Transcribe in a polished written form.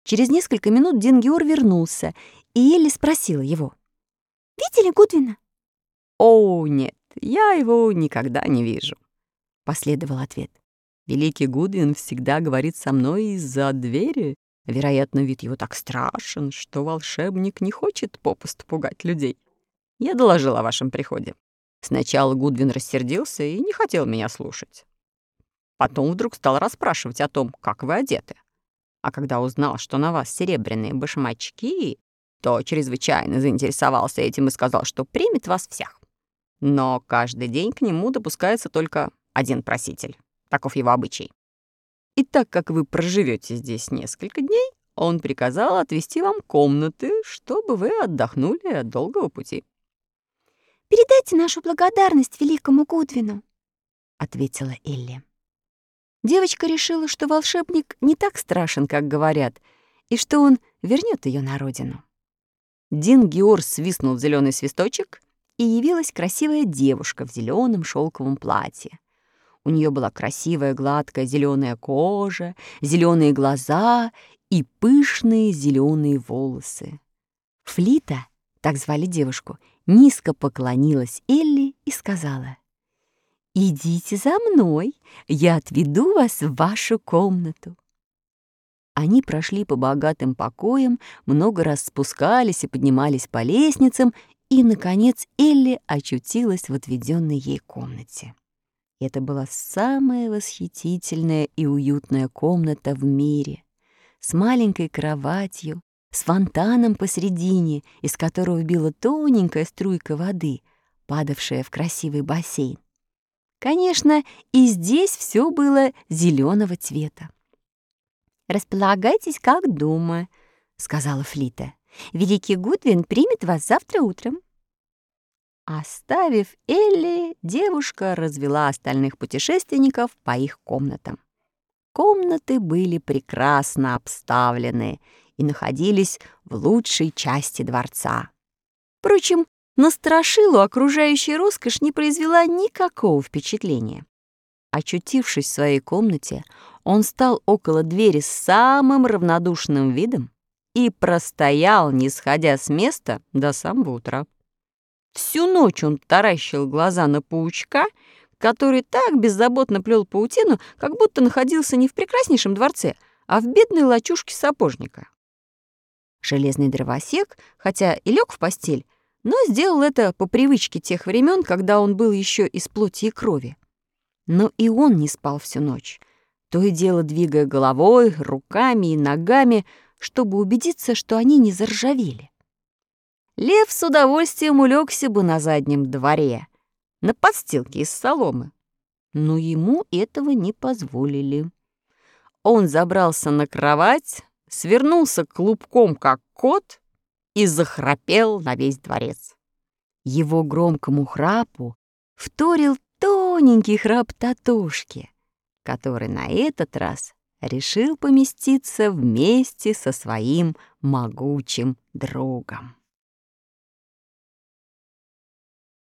Через несколько минут Дингиор вернулся, и Элли спросила его. «Видели Гудвина?» «О, нет, я его никогда не вижу», — последовал ответ. «Великий Гудвин всегда говорит со мной из-за двери. Вероятно, вид его так страшен, что волшебник не хочет попусту пугать людей. Я доложил о вашем приходе. Сначала Гудвин рассердился и не хотел меня слушать. Потом вдруг стал расспрашивать о том, как вы одеты. А когда узнал, что на вас серебряные башмачки, то чрезвычайно заинтересовался этим и сказал, что примет вас всех. Но каждый день к нему допускается только один проситель. Таков его обычай. И так как вы проживете здесь несколько дней, он приказал отвести вам комнаты, чтобы вы отдохнули от долгого пути». «Передайте нашу благодарность великому Гудвину», — ответила Элли. Девочка решила, что волшебник не так страшен, как говорят, и что он вернет ее на родину. Дингиор свистнул в зеленый свисточек, и явилась красивая девушка в зеленом шелковом платье. У нее была красивая гладкая зеленая кожа, зеленые глаза и пышные зеленые волосы. Флита, так звали девушку, низко поклонилась Элли и сказала: «Идите за мной, я отведу вас в вашу комнату». Они прошли по богатым покоям, много раз спускались и поднимались по лестницам, и, наконец, Элли очутилась в отведенной ей комнате. Это была самая восхитительная и уютная комната в мире, с маленькой кроватью, с фонтаном посредине, из которого била тоненькая струйка воды, падавшая в красивый бассейн. Конечно, и здесь все было зеленого цвета. «Располагайтесь как дома», — сказала Флита. «Великий Гудвин примет вас завтра утром». Оставив Элли, девушка развела остальных путешественников по их комнатам. Комнаты были прекрасно обставлены и находились в лучшей части дворца. Впрочем, на Страшилу окружающая роскошь не произвела никакого впечатления. Очутившись в своей комнате, он стал около двери с самым равнодушным видом и простоял, не сходя с места, до самого утра. Всю ночь он таращил глаза на паучка, который так беззаботно плел паутину, как будто находился не в прекраснейшем дворце, а в бедной лачужке сапожника. Железный дровосек, хотя и лег в постель, но сделал это по привычке тех времен, когда он был еще из плоти и крови. Но и он не спал всю ночь, то и дело двигая головой, руками и ногами, чтобы убедиться, что они не заржавели. Лев с удовольствием улегся бы на заднем дворе, на подстилке из соломы, но ему этого не позволили. Он забрался на кровать, свернулся клубком, как кот, и захрапел на весь дворец. Его громкому храпу вторил тоненький храп Татошки, который на этот раз решил поместиться вместе со своим могучим другом.